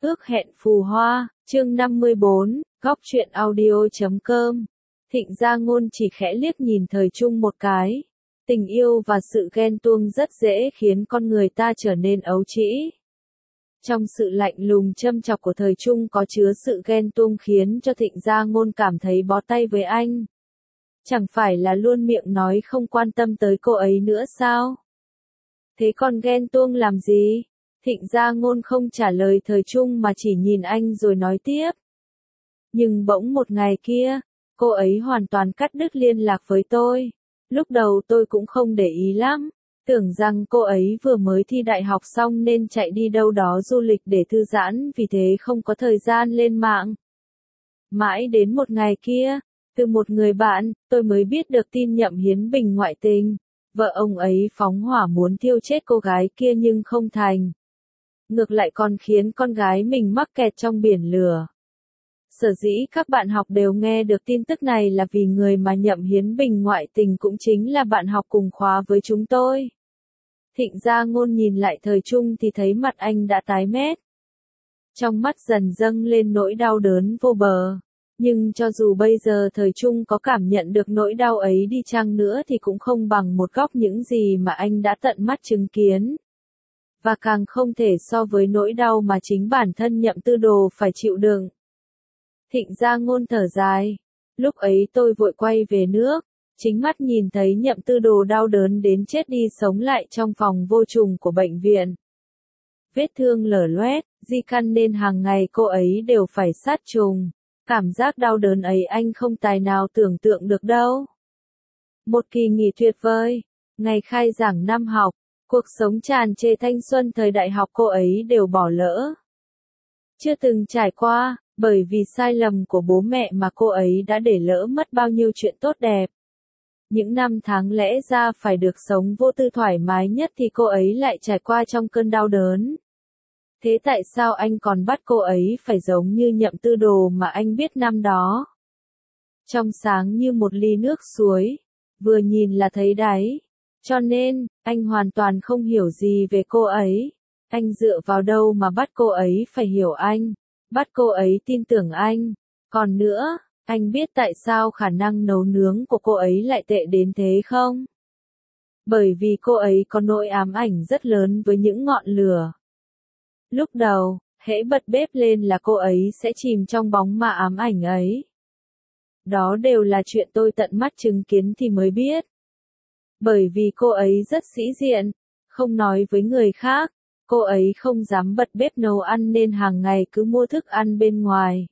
Ước hẹn phù hoa, chương 54, góc truyện audio.com. Thịnh Gia Ngôn chỉ khẽ liếc nhìn Thời Trung một cái. Tình yêu và sự ghen tuông rất dễ khiến con người ta trở nên ấu trĩ. Trong sự lạnh lùng châm chọc của Thời Trung có chứa sự ghen tuông khiến cho Thịnh Gia Ngôn cảm thấy bó tay với anh. Chẳng phải là luôn miệng nói không quan tâm tới cô ấy nữa sao? Thế còn ghen tuông làm gì? Thịnh Gia Ngôn không trả lời Thời Trung mà chỉ nhìn anh rồi nói tiếp. Nhưng bỗng một ngày kia, cô ấy hoàn toàn cắt đứt liên lạc với tôi. Lúc đầu tôi cũng không để ý lắm, tưởng rằng cô ấy vừa mới thi đại học xong nên chạy đi đâu đó du lịch để thư giãn, vì thế không có thời gian lên mạng. Mãi đến một ngày kia, từ một người bạn, tôi mới biết được tin Nhậm Hiến Bình ngoại tình. Vợ ông ấy phóng hỏa muốn thiêu chết cô gái kia nhưng không thành. Ngược lại còn khiến con gái mình mắc kẹt trong biển lửa. Sở dĩ các bạn học đều nghe được tin tức này là vì người mà Nhậm Hiến Bình ngoại tình cũng chính là bạn học cùng khóa với chúng tôi. Thịnh Gia Ngôn nhìn lại Thời Trung thì thấy mặt anh đã tái mét. Trong mắt dần dâng lên nỗi đau đớn vô bờ. Nhưng cho dù bây giờ Thời Trung có cảm nhận được nỗi đau ấy đi chăng nữa thì cũng không bằng một góc những gì mà anh đã tận mắt chứng kiến. Và càng không thể so với nỗi đau mà chính bản thân Nhậm Tư Đồ phải chịu đựng. Thịnh Gia Ngôn thở dài. Lúc ấy tôi vội quay về nước, chính mắt nhìn thấy Nhậm Tư Đồ đau đớn đến chết đi sống lại trong phòng vô trùng của bệnh viện. Vết thương lở loét, di căn nên hàng ngày cô ấy đều phải sát trùng. Cảm giác đau đớn ấy anh không tài nào tưởng tượng được đâu. Một kỳ nghỉ tuyệt vời, ngày khai giảng năm học, cuộc sống tràn trề thanh xuân thời đại học cô ấy đều bỏ lỡ. Chưa từng trải qua, bởi vì sai lầm của bố mẹ mà cô ấy đã để lỡ mất bao nhiêu chuyện tốt đẹp. Những năm tháng lẽ ra phải được sống vô tư thoải mái nhất thì cô ấy lại trải qua trong cơn đau đớn. Thế tại sao anh còn bắt cô ấy phải giống như Nhậm Tư Đồ mà anh biết năm đó? Trong sáng như một ly nước suối, vừa nhìn là thấy đáy. Cho nên, anh hoàn toàn không hiểu gì về cô ấy. Anh dựa vào đâu mà bắt cô ấy phải hiểu anh, bắt cô ấy tin tưởng anh. Còn nữa, anh biết tại sao khả năng nấu nướng của cô ấy lại tệ đến thế không? Bởi vì cô ấy có nỗi ám ảnh rất lớn với những ngọn lửa. Lúc đầu, hễ bật bếp lên là cô ấy sẽ chìm trong bóng ma ám ảnh ấy. Đó đều là chuyện tôi tận mắt chứng kiến thì mới biết. Bởi vì cô ấy rất sĩ diện, không nói với người khác, cô ấy không dám bật bếp nấu ăn nên hàng ngày cứ mua thức ăn bên ngoài.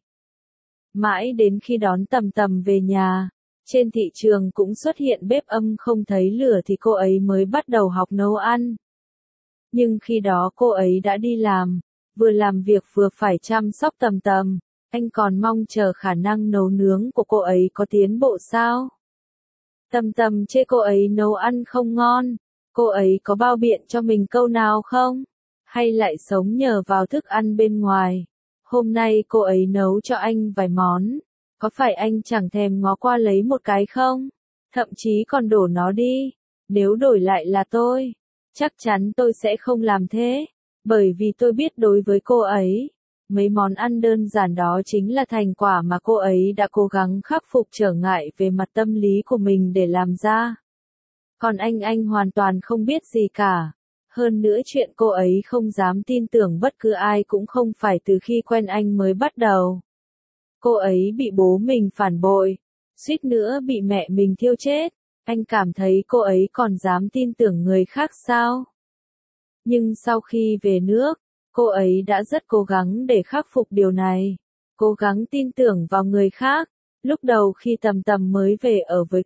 Mãi đến khi đón Tầm Tầm về nhà, trên thị trường cũng xuất hiện bếp âm không thấy lửa thì cô ấy mới bắt đầu học nấu ăn. Nhưng khi đó cô ấy đã đi làm, vừa làm việc vừa phải chăm sóc Tầm Tầm, anh còn mong chờ khả năng nấu nướng của cô ấy có tiến bộ sao? Tầm Tầm chê cô ấy nấu ăn không ngon, cô ấy có bao biện cho mình câu nào không? Hay lại sống nhờ vào thức ăn bên ngoài? Hôm nay cô ấy nấu cho anh vài món, có phải anh chẳng thèm ngó qua lấy một cái không? Thậm chí còn đổ nó đi. Nếu đổi lại là tôi, chắc chắn tôi sẽ không làm thế, bởi vì tôi biết đối với cô ấy, mấy món ăn đơn giản đó chính là thành quả mà cô ấy đã cố gắng khắc phục trở ngại về mặt tâm lý của mình để làm ra. Còn anh hoàn toàn không biết gì cả. Hơn nữa chuyện cô ấy không dám tin tưởng bất cứ ai cũng không phải từ khi quen anh mới bắt đầu. Cô ấy bị bố mình phản bội, suýt nữa bị mẹ mình thiêu chết. Anh cảm thấy cô ấy còn dám tin tưởng người khác sao? Nhưng sau khi về nước, cô ấy đã rất cố gắng để khắc phục điều này. Cố gắng tin tưởng vào người khác. Lúc đầu khi Tầm Tầm mới về ở với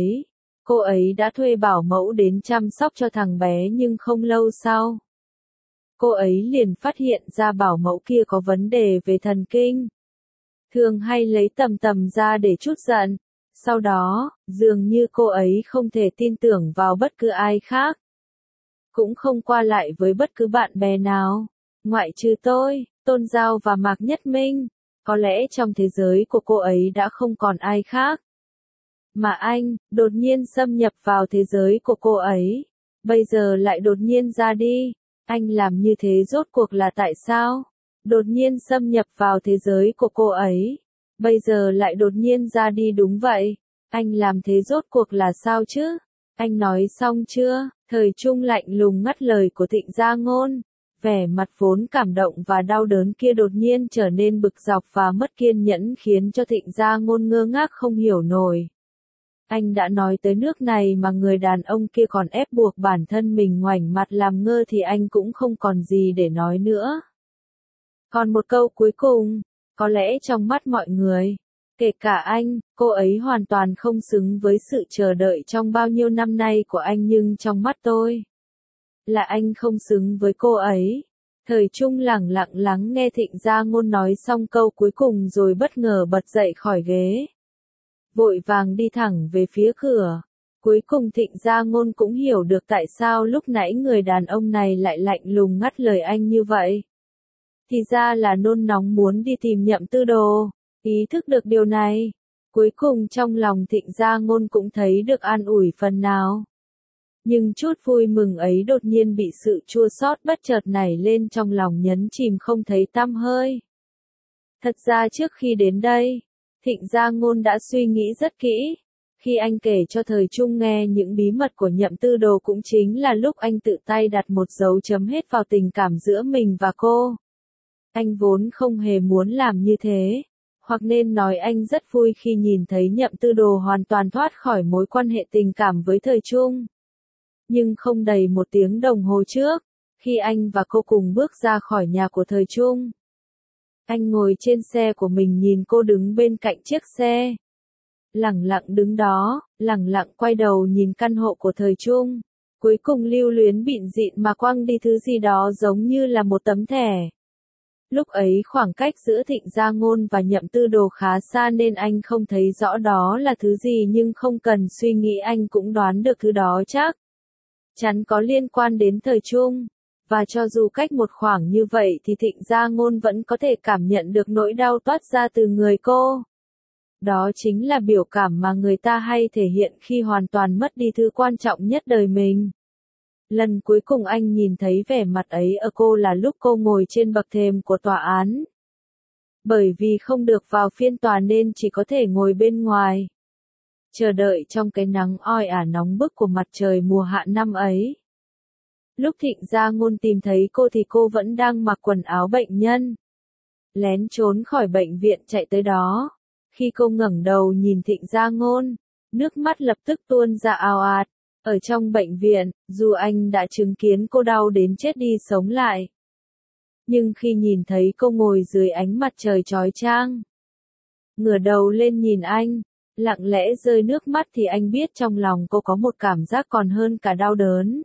cô ấy đã thuê bảo mẫu đến chăm sóc cho thằng bé nhưng không lâu sau, cô ấy liền phát hiện ra bảo mẫu kia có vấn đề về thần kinh. Thường hay lấy Tầm Tầm ra để trút giận. Sau đó, dường như cô ấy không thể tin tưởng vào bất cứ ai khác. Cũng không qua lại với bất cứ bạn bè nào. Ngoại trừ tôi, Tôn Giao và Mạc Nhất Minh. Có lẽ trong thế giới của cô ấy đã không còn ai khác. Mà anh, đột nhiên xâm nhập vào thế giới của cô ấy. Bây giờ lại đột nhiên ra đi. Anh làm như thế rốt cuộc là tại sao? đột nhiên xâm nhập vào thế giới của cô ấy. Bây giờ lại đột nhiên ra đi đúng vậy. Anh làm thế rốt cuộc là sao chứ? Anh nói xong chưa? Thời Trung lạnh lùng ngắt lời của Thịnh Gia Ngôn. Vẻ mặt vốn cảm động và đau đớn kia đột nhiên trở nên bực dọc và mất kiên nhẫn khiến cho Thịnh Gia Ngôn ngơ ngác không hiểu nổi. Anh đã nói tới nước này mà người đàn ông kia còn ép buộc bản thân mình ngoảnh mặt làm ngơ thì anh cũng không còn gì để nói nữa. Còn một câu cuối cùng, có lẽ trong mắt mọi người, kể cả anh, cô ấy hoàn toàn không xứng với sự chờ đợi trong bao nhiêu năm nay của anh nhưng trong mắt tôi, là anh không xứng với cô ấy. Thời Trung lẳng lặng lắng nghe Thịnh Gia Ngôn nói xong câu cuối cùng rồi bất ngờ bật dậy khỏi ghế. Vội vàng đi thẳng về phía cửa. Cuối cùng Thịnh Gia Ngôn cũng hiểu được tại sao lúc nãy người đàn ông này lại lạnh lùng ngắt lời anh như vậy. Thì ra là nôn nóng muốn đi tìm Nhậm Tư Đồ. Ý thức được điều này, cuối cùng trong lòng Thịnh Gia Ngôn cũng thấy được an ủi phần nào. Nhưng chút vui mừng ấy đột nhiên bị sự chua xót bất chợt nảy lên trong lòng nhấn chìm không thấy tăm hơi. Thật ra trước khi đến đây, Thịnh Gia Ngôn đã suy nghĩ rất kỹ. Khi anh kể cho Thời Trung nghe những bí mật của Nhậm Tư Đồ cũng chính là lúc anh tự tay đặt một dấu chấm hết vào tình cảm giữa mình và cô. Anh vốn không hề muốn làm như thế. Hoặc nên nói anh rất vui khi nhìn thấy Nhậm Tư Đồ hoàn toàn thoát khỏi mối quan hệ tình cảm với Thời Trung. Nhưng không đầy một tiếng đồng hồ trước, khi anh và cô cùng bước ra khỏi nhà của Thời Trung. Anh ngồi trên xe của mình nhìn cô đứng bên cạnh chiếc xe. Lẳng lặng đứng đó, lẳng lặng quay đầu nhìn căn hộ của Thời Trung. Cuối cùng lưu luyến bịn dịn mà quăng đi thứ gì đó giống như là một tấm thẻ. Lúc ấy khoảng cách giữa Thịnh Gia Ngôn và Nhậm Tư Đồ khá xa nên anh không thấy rõ đó là thứ gì nhưng không cần suy nghĩ anh cũng đoán được thứ đó chắc chắn có liên quan đến Thời Trung. Và cho dù cách một khoảng như vậy thì Thịnh Gia Ngôn vẫn có thể cảm nhận được nỗi đau toát ra từ người cô. Đó chính là biểu cảm mà người ta hay thể hiện khi hoàn toàn mất đi thứ quan trọng nhất đời mình. Lần cuối cùng anh nhìn thấy vẻ mặt ấy ở cô là lúc cô ngồi trên bậc thềm của tòa án. Bởi vì không được vào phiên tòa nên chỉ có thể ngồi bên ngoài. Chờ đợi trong cái nắng oi ả nóng bức của mặt trời mùa hạ năm ấy. Lúc Thịnh Gia Ngôn tìm thấy cô thì cô vẫn đang mặc quần áo bệnh nhân. Lén trốn khỏi bệnh viện chạy tới đó. Khi cô ngẩng đầu nhìn Thịnh Gia Ngôn, nước mắt lập tức tuôn ra ào ạt. Ở trong bệnh viện, dù anh đã chứng kiến cô đau đến chết đi sống lại. Nhưng khi nhìn thấy cô ngồi dưới ánh mặt trời chói chang, ngửa đầu lên nhìn anh, lặng lẽ rơi nước mắt thì anh biết trong lòng cô có một cảm giác còn hơn cả đau đớn.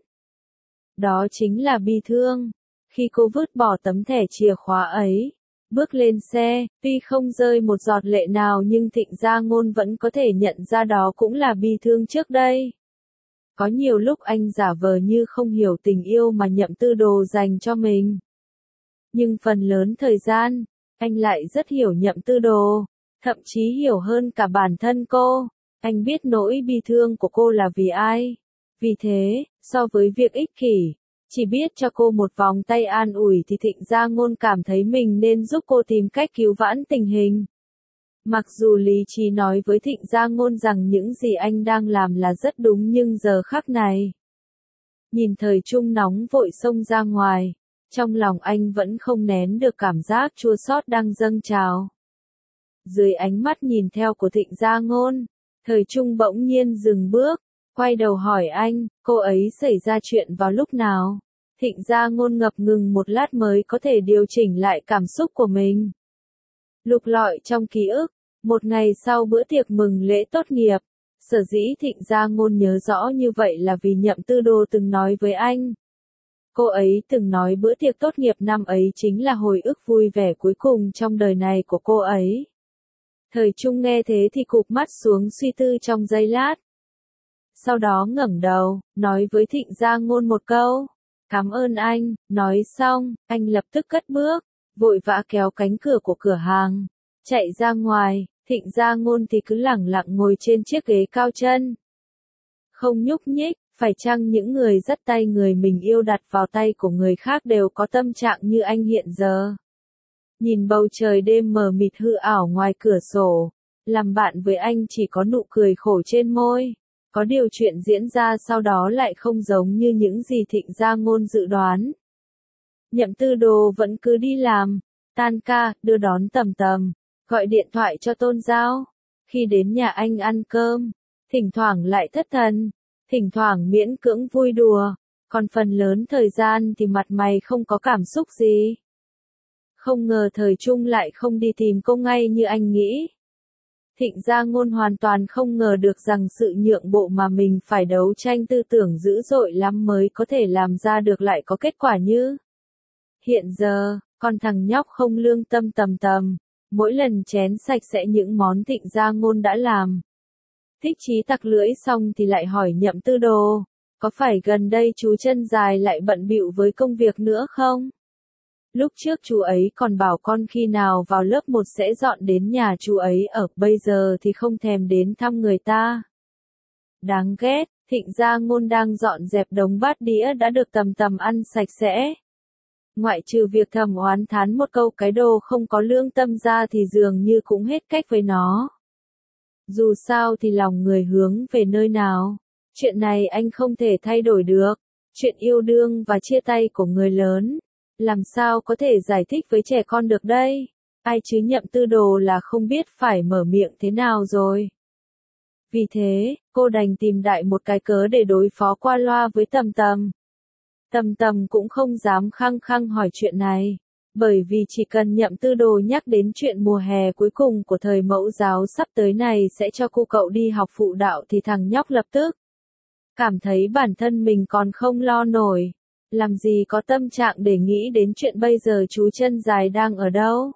Đó chính là bi thương. Khi cô vứt bỏ tấm thẻ chìa khóa ấy, bước lên xe, tuy không rơi một giọt lệ nào nhưng Thịnh Gia Ngôn vẫn có thể nhận ra đó cũng là bi thương trước đây. Có nhiều lúc anh giả vờ như không hiểu tình yêu mà Nhậm Tư Đồ dành cho mình. Nhưng phần lớn thời gian, anh lại rất hiểu Nhậm Tư Đồ, thậm chí hiểu hơn cả bản thân cô. Anh biết nỗi bi thương của cô là vì ai. Vì thế, so với việc ích kỷ, chỉ biết cho cô một vòng tay an ủi thì Thịnh Gia Ngôn cảm thấy mình nên giúp cô tìm cách cứu vãn tình hình. Mặc dù lý trí nói với Thịnh Gia Ngôn rằng những gì anh đang làm là rất đúng nhưng giờ khắc này. Nhìn Thời Trung nóng vội xông ra ngoài, trong lòng anh vẫn không nén được cảm giác chua xót đang dâng trào. Dưới ánh mắt nhìn theo của Thịnh Gia Ngôn, Thời Trung bỗng nhiên dừng bước, quay đầu hỏi anh, cô ấy xảy ra chuyện vào lúc nào? Thịnh Gia Ngôn ngập ngừng một lát mới có thể điều chỉnh lại cảm xúc của mình. Lục lọi trong ký ức, một ngày sau bữa tiệc mừng lễ tốt nghiệp, sở dĩ Thịnh Gia Ngôn nhớ rõ như vậy là vì Nhậm Tư Đồ từng nói với anh. Cô ấy từng nói bữa tiệc tốt nghiệp năm ấy chính là hồi ức vui vẻ cuối cùng trong đời này của cô ấy. Thời Trung nghe thế thì cụp mắt xuống suy tư trong giây lát. Sau đó ngẩng đầu, nói với Thịnh Gia Ngôn một câu. Cảm ơn anh, nói xong, anh lập tức cất bước, vội vã kéo cánh cửa của cửa hàng, chạy ra ngoài. Thịnh Gia Ngôn thì cứ lẳng lặng ngồi trên chiếc ghế cao chân. Không nhúc nhích, phải chăng những người dắt tay người mình yêu đặt vào tay của người khác đều có tâm trạng như anh hiện giờ? Nhìn bầu trời đêm mờ mịt hư ảo ngoài cửa sổ, làm bạn với anh chỉ có nụ cười khổ trên môi. Có điều chuyện diễn ra sau đó lại không giống như những gì Thịnh Gia Ngôn dự đoán. Nhậm Tư Đồ vẫn cứ đi làm, tan ca, đưa đón Tầm Tầm, gọi điện thoại cho Tôn Giao. Khi đến nhà anh ăn cơm, thỉnh thoảng lại thất thần, thỉnh thoảng miễn cưỡng vui đùa, còn phần lớn thời gian thì mặt mày không có cảm xúc gì. Không ngờ thời Trung lại không đi tìm cô ngay như anh nghĩ. Thịnh Gia Ngôn hoàn toàn không ngờ được rằng sự nhượng bộ mà mình phải đấu tranh tư tưởng dữ dội lắm mới có thể làm ra được lại có kết quả như. Hiện giờ, con thằng nhóc không lương tâm Tầm Tầm, mỗi lần chén sạch sẽ những món Thịnh Gia Ngôn đã làm. Thích chí tặc lưỡi xong thì lại hỏi Nhậm Tư Đồ, có phải gần đây chú chân dài lại bận bịu với công việc nữa không? Lúc trước chú ấy còn bảo con khi nào vào lớp 1 sẽ dọn đến nhà chú ấy ở, bây giờ thì không thèm đến thăm người ta. Đáng ghét, Thịnh Gia Ngôn đang dọn dẹp đống bát đĩa đã được Tầm Tầm ăn sạch sẽ. Ngoại trừ việc thầm oán thán một câu cái đồ không có lương tâm ra thì dường như cũng hết cách với nó. Dù sao thì lòng người hướng về nơi nào, chuyện này anh không thể thay đổi được. Chuyện yêu đương và chia tay của người lớn, làm sao có thể giải thích với trẻ con được đây? Ai chứ Nhậm Tư Đồ là không biết phải mở miệng thế nào rồi. Vì thế, cô đành tìm đại một cái cớ để đối phó qua loa với Tầm Tầm. Tầm Tầm cũng không dám khăng khăng hỏi chuyện này, bởi vì chỉ cần Nhậm Tư Đồ nhắc đến chuyện mùa hè cuối cùng của thời mẫu giáo sắp tới này sẽ cho cô cậu đi học phụ đạo thì thằng nhóc lập tức cảm thấy bản thân mình còn không lo nổi. Làm gì có tâm trạng để nghĩ đến chuyện bây giờ chú chân dài đang ở đâu?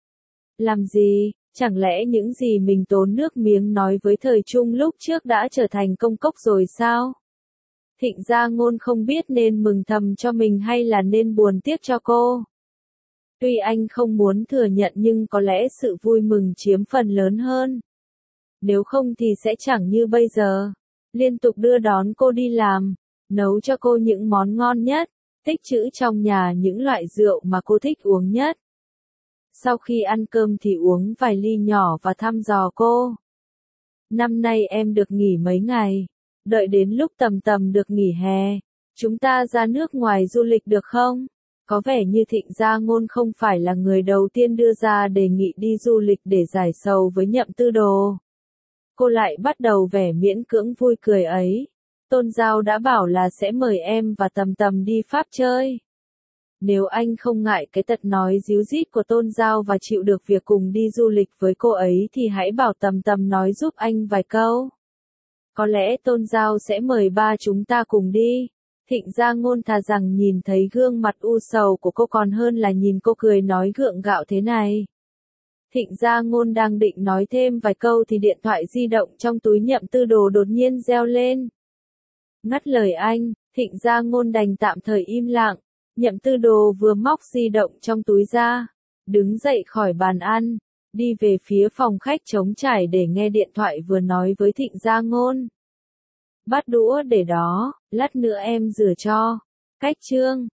Làm gì, chẳng lẽ những gì mình tốn nước miếng nói với thời Trung lúc trước đã trở thành công cốc rồi sao? Thịnh Gia Ngôn không biết nên mừng thầm cho mình hay là nên buồn tiếc cho cô. Tuy anh không muốn thừa nhận nhưng có lẽ sự vui mừng chiếm phần lớn hơn. Nếu không thì sẽ chẳng như bây giờ. Liên tục đưa đón cô đi làm, nấu cho cô những món ngon nhất, tích trữ trong nhà những loại rượu mà cô thích uống nhất. Sau khi ăn cơm thì uống vài ly nhỏ và thăm dò cô. Năm nay em được nghỉ mấy ngày, đợi đến lúc Tầm Tầm được nghỉ hè, chúng ta ra nước ngoài du lịch được không? Có vẻ như Thịnh Gia Ngôn không phải là người đầu tiên đưa ra đề nghị đi du lịch để giải sầu với Nhậm Tư Đồ. Cô lại bắt đầu vẻ miễn cưỡng vui cười ấy. Tôn Giao đã bảo là sẽ mời em và Tầm Tầm đi Pháp chơi. Nếu anh không ngại cái tật nói díu dít của Tôn Giao và chịu được việc cùng đi du lịch với cô ấy thì hãy bảo Tầm Tầm nói giúp anh vài câu. Có lẽ Tôn Giao sẽ mời ba chúng ta cùng đi. Thịnh Gia Ngôn thà rằng nhìn thấy gương mặt u sầu của cô còn hơn là nhìn cô cười nói gượng gạo thế này. Thịnh Gia Ngôn đang định nói thêm vài câu thì điện thoại di động trong túi Nhậm Tư Đồ đột nhiên reo lên. Ngắt lời anh, Thịnh Gia Ngôn đành tạm thời im lặng. Nhậm Tư Đồ vừa móc di động trong túi ra, đứng dậy khỏi bàn ăn, đi về phía phòng khách trống trải để nghe điện thoại vừa nói với Thịnh Gia Ngôn. Bát đũa để đó, lát nữa em rửa cho. Cách chương